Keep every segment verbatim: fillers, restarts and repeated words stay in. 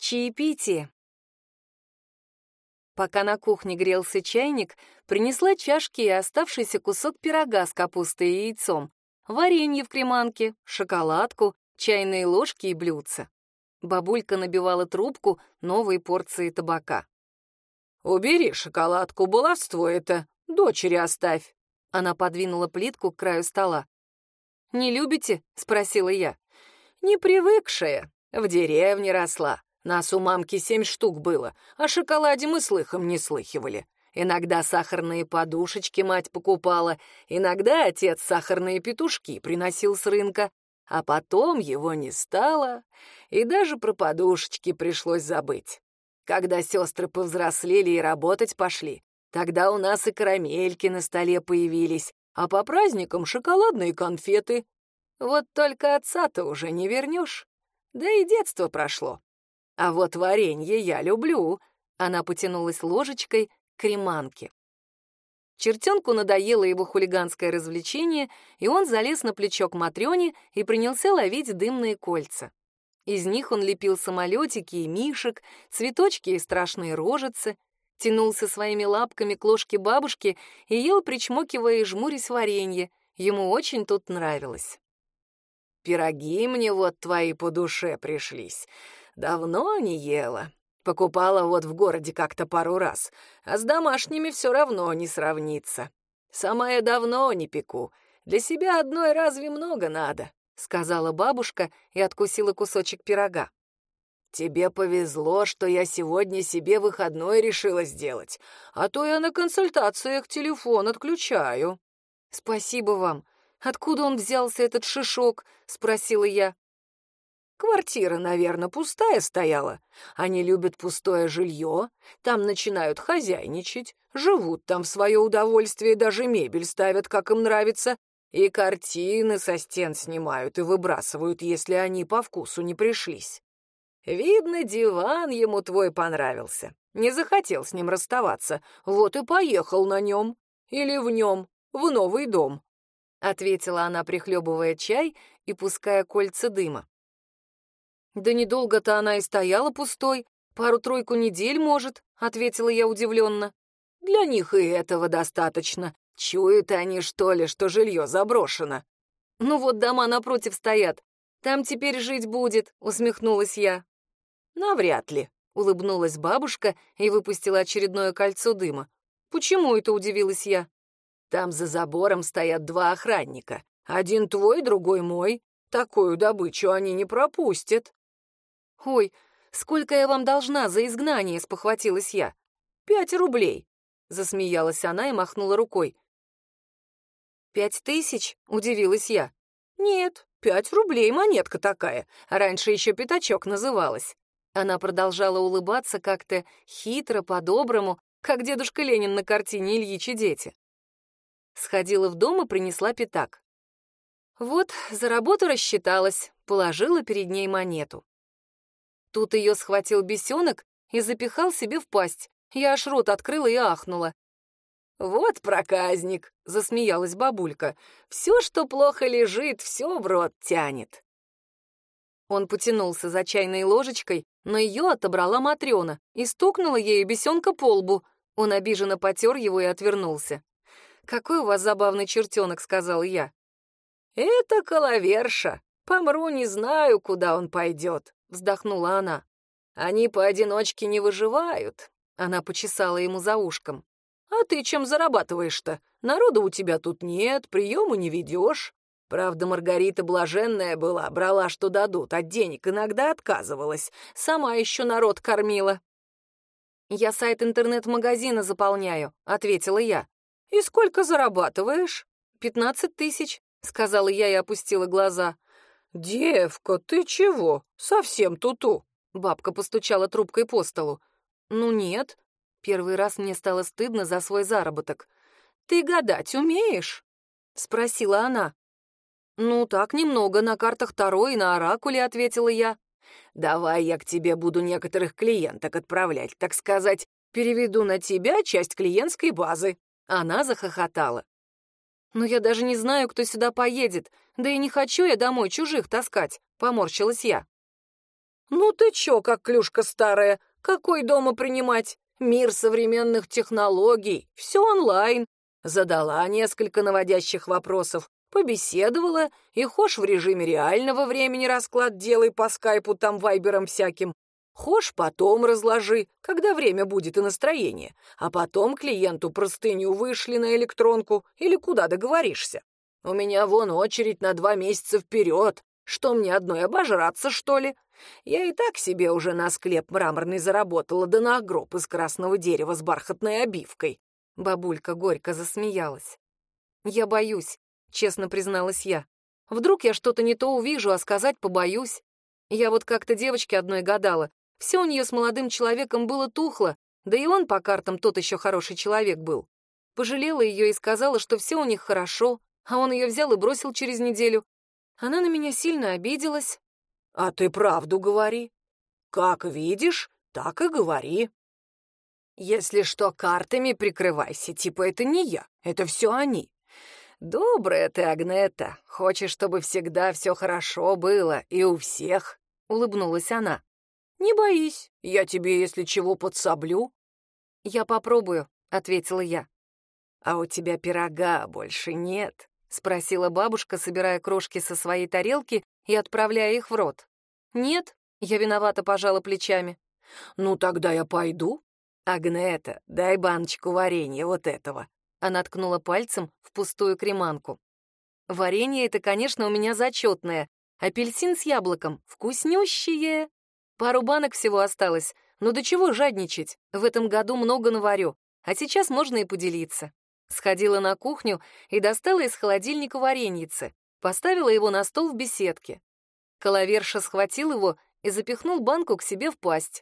Чаепитие. Пока на кухне грелся чайник, принесла чашки и оставшийся кусок пирога с капустой и яйцом, варенье в креманке, шоколадку, чайные ложки и блюдца. Бабулька набивала трубку новой порции табака. «Убери шоколадку, баловство это, дочери оставь». Она подвинула плитку к краю стола. «Не любите?» — спросила я. «Не привыкшая, в деревне росла. Нас у мамки семь штук было, о шоколаде мы слыхом не слыхивали. Иногда сахарные подушечки мать покупала, иногда отец сахарные петушки приносил с рынка, а потом его не стало, и даже про подушечки пришлось забыть. Когда сестры повзрослели и работать пошли, тогда у нас и карамельки на столе появились, а по праздникам шоколадные конфеты. Вот только отца-то уже не вернешь, да и детство прошло. А вот варенье я люблю. Она потянулась ложечкой к креманке. Чертенку надоело его хулиганское развлечение, и он залез на плечо к Матрёне и принялся ловить дымные кольца. Из них он лепил самолетики и мишек, цветочки и страшные рожицы, тянулся своими лапками к ложке бабушки и ел, причмокивая и жмурясь варенье. Ему очень тут нравилось. «Пироги мне вот твои по душе пришлись. Давно не ела. Покупала вот в городе как-то пару раз, а с домашними все равно не сравнится. Сама я давно не пеку. Для себя одной разве много надо?» — сказала бабушка и откусила кусочек пирога. «Тебе повезло, что я сегодня себе выходной решила сделать, а то я на консультациях телефон отключаю». «Спасибо вам. Откуда он взялся, этот шишок?» — спросила я. «Квартира, наверное, пустая стояла. Они любят пустое жилье, там начинают хозяйничать, живут там в свое удовольствие, даже мебель ставят, как им нравится, и картины со стен снимают и выбрасывают, если они по вкусу не пришлись. Видно, диван ему твой понравился, не захотел с ним расставаться, вот и поехал на нем, или в нем, в новый дом», — ответила она, прихлебывая чай и пуская кольца дыма. «Да недолго-то она и стояла пустой, пару-тройку недель, может», — ответила я удивленно. «Для них и этого достаточно. Чуют они, что ли, что жилье заброшено?» «Ну вот дома напротив стоят. Там теперь жить будет», — усмехнулась я. «Навряд ли», — улыбнулась бабушка и выпустила очередное кольцо дыма. «Почему это?» — удивилась я. «Там за забором стоят два охранника. Один твой, другой мой. Такую добычу они не пропустят». «Ой, сколько я вам должна за изгнание?» — спохватилась я. «Пять рублей», — засмеялась она и махнула рукой. «Пять тысяч?» — удивилась я. «Нет, пять рублей, монетка такая. Раньше еще пятачок называлась». Она продолжала улыбаться как-то хитро, по-доброму, как дедушка Ленин на картине «Ильич и дети». Сходила в дом и принесла пятак. Вот, за работу рассчиталась, положила перед ней монету. Тут ее схватил бесенок и запихал себе в пасть. Я аж рот открыла и ахнула. «Вот проказник», — засмеялась бабулька. «Все, что плохо лежит, все в рот тянет». Он потянулся за чайной ложечкой, но ее отобрала Матрёна и стукнула ею бесенка по лбу. Он обиженно потер его и отвернулся. «Какой у вас забавный чертенок», — сказал я. «Это коловерша. Помру, не знаю, куда он пойдет», — вздохнула она. «Они поодиночке не выживают». Она почесала ему за ушком. «А ты чем зарабатываешь-то? Народа у тебя тут нет, приему не ведешь. Правда, Маргарита блаженная была, брала, что дадут, от денег иногда отказывалась. Сама еще народ кормила». «Я сайт интернет-магазина заполняю», — ответила я. «И сколько зарабатываешь?» «Пятнадцать тысяч», — сказала я и опустила глаза. «Девка, ты чего? Совсем туту?» Бабка постучала трубкой по столу. «Ну нет». Первый раз мне стало стыдно за свой заработок. «Ты гадать умеешь?» — спросила она. «Ну, так немного, на картах Таро и на Оракуле», — ответила я. «Давай я к тебе буду некоторых клиенток отправлять, так сказать, переведу на тебя часть клиентской базы». Она захохотала. «Но я даже не знаю, кто сюда поедет, да и не хочу я домой чужих таскать», — поморщилась я. «Ну ты чё, как клюшка старая, какой дома принимать? Мир современных технологий, все онлайн». Задала несколько наводящих вопросов, побеседовала, и хошь в режиме реального времени расклад делай по скайпу, там вайберам всяким. Хошь потом разложи, когда время будет и настроение, а потом клиенту простыню вышли на электронку или куда договоришься. У меня вон очередь на два месяца вперед. Что мне одной обожраться, что ли? Я и так себе уже на склеп мраморный заработала, да на гроб из красного дерева с бархатной обивкой. Бабулька горько засмеялась. «Я боюсь», — честно призналась я. «Вдруг я что-то не то увижу, а сказать побоюсь. Я вот как-то девочке одной гадала. Все у нее с молодым человеком было тухло, да и он по картам тот еще хороший человек был. Пожалела ее и сказала, что все у них хорошо, а он ее взял и бросил через неделю. Она на меня сильно обиделась». «А ты правду говори. Как видишь, так и говори. Если что, картами прикрывайся, типа это не я, это все они. Добрая ты, Агнета, хочешь, чтобы всегда все хорошо было и у всех», — улыбнулась она. «Не боись, я тебе, если чего, подсоблю». «Я попробую», — ответила я. «А у тебя пирога больше нет?» — спросила бабушка, собирая крошки со своей тарелки и отправляя их в рот. «Нет», — я виновато пожала плечами. «Ну, тогда я пойду. Агнета, дай баночку варенья вот этого». Она ткнула пальцем в пустую креманку. Варенье это, конечно, у меня зачетное. Апельсин с яблоком, вкуснющее. Пару банок всего осталось, но до чего жадничать? В этом году много наварю, а сейчас можно и поделиться. Сходила на кухню и достала из холодильника вареньице, поставила его на стол в беседке. Коловерша схватил его и запихнул банку к себе в пасть.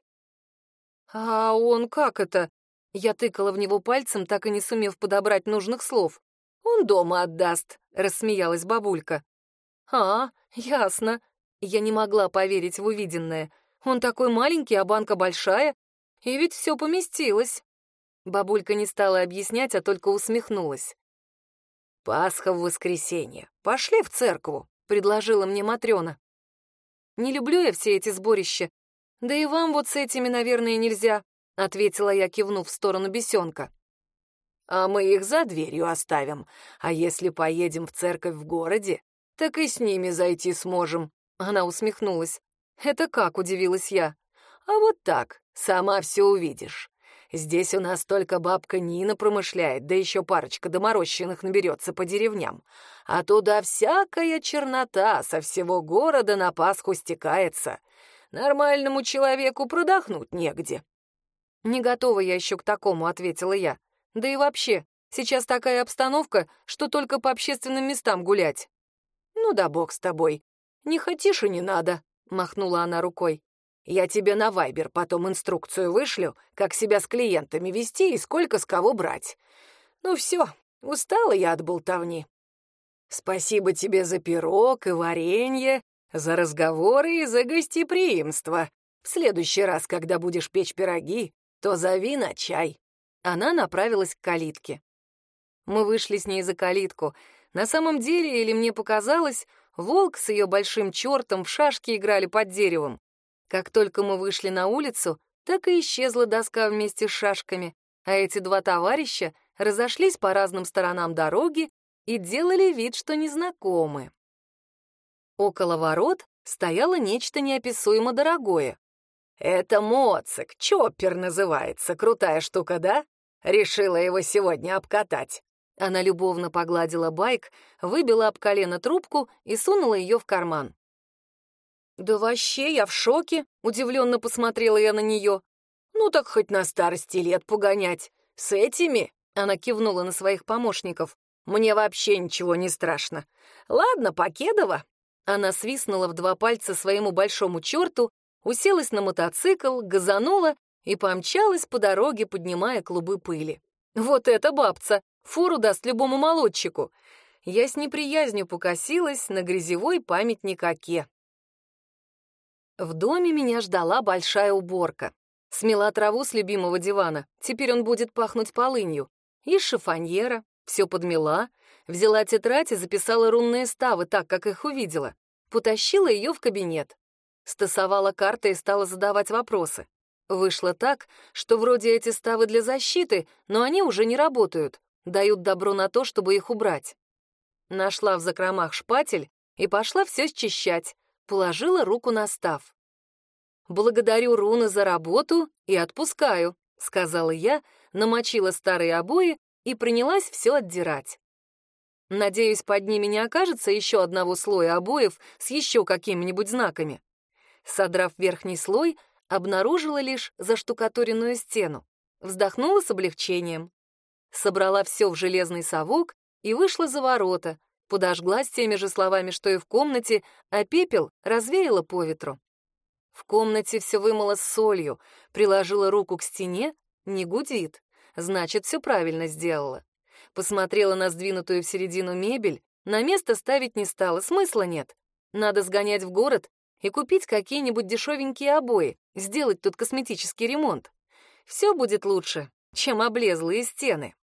«А он как это?» Я тыкала в него пальцем, так и не сумев подобрать нужных слов. «Он дома отдаст», — рассмеялась бабулька. «А, ясно». Я не могла поверить в увиденное. Он такой маленький, а банка большая. И ведь все поместилось. Бабулька не стала объяснять, а только усмехнулась. «Пасха в воскресенье. Пошли в церковь», — предложила мне Матрёна. «Не люблю я все эти сборища. Да и вам вот с этими, наверное, нельзя», — ответила я, кивнув в сторону бесенка. «А мы их за дверью оставим. А если поедем в церковь в городе, так и с ними зайти сможем», — она усмехнулась. «Это как?» — удивилась я. «А вот так, сама все увидишь. Здесь у нас только бабка Нина промышляет, да еще парочка доморощенных наберется по деревням. А туда всякая чернота со всего города на Пасху стекается. Нормальному человеку продохнуть негде». «Не готова я еще к такому», — ответила я. «Да и вообще, сейчас такая обстановка, что только по общественным местам гулять». «Ну да бог с тобой. Не хотишь и не надо», — махнула она рукой. «Я тебе на Вайбер потом инструкцию вышлю, как себя с клиентами вести и сколько с кого брать. Ну все, устала я от болтовни. Спасибо тебе за пирог и варенье, за разговоры и за гостеприимство. В следующий раз, когда будешь печь пироги, то зови на чай». Она направилась к калитке. Мы вышли с ней за калитку. На самом деле, или мне показалось, волк с ее большим чертом в шашки играли под деревом. Как только мы вышли на улицу, так и исчезла доска вместе с шашками, а эти два товарища разошлись по разным сторонам дороги и делали вид, что незнакомы. Около ворот стояло нечто неописуемо дорогое. «Это моцик, чоппер называется, крутая штука, да? Решила его сегодня обкатать». Она любовно погладила байк, выбила об колено трубку и сунула ее в карман. «Да вообще я в шоке», — удивленно посмотрела я на нее. «Ну так хоть на старости лет погонять. С этими», — она кивнула на своих помощников, «мне вообще ничего не страшно. Ладно, Покедова». Она свистнула в два пальца своему большому черту, уселась на мотоцикл, газанула и помчалась по дороге, поднимая клубы пыли. Вот это бабца! Фору даст любому молодчику. Я с неприязнью покосилась на грязевой памятник Оке. В доме меня ждала большая уборка. Смела траву с любимого дивана, теперь он будет пахнуть полынью. Из шифоньера, все подмела, взяла тетрадь и записала рунные ставы так, как их увидела. Потащила ее в кабинет. Стасовала карты и стала задавать вопросы. Вышло так, что вроде эти ставы для защиты, но они уже не работают, дают добро на то, чтобы их убрать. Нашла в закромах шпатель и пошла все счищать, положила руку на став. «Благодарю руны за работу и отпускаю», — сказала я, намочила старые обои и принялась все отдирать. Надеюсь, под ними не окажется еще одного слоя обоев с еще какими-нибудь знаками. Содрав верхний слой, обнаружила лишь заштукатуренную стену. Вздохнула с облегчением. Собрала все в железный совок и вышла за ворота, подожгла с теми же словами, что и в комнате, а пепел развеяла по ветру. В комнате все вымыла с солью, приложила руку к стене, не гудит, значит, все правильно сделала. Посмотрела на сдвинутую в середину мебель, на место ставить не стала, смысла нет. Надо сгонять в город и купить какие-нибудь дешевенькие обои, сделать тут косметический ремонт. Все будет лучше, чем облезлые стены.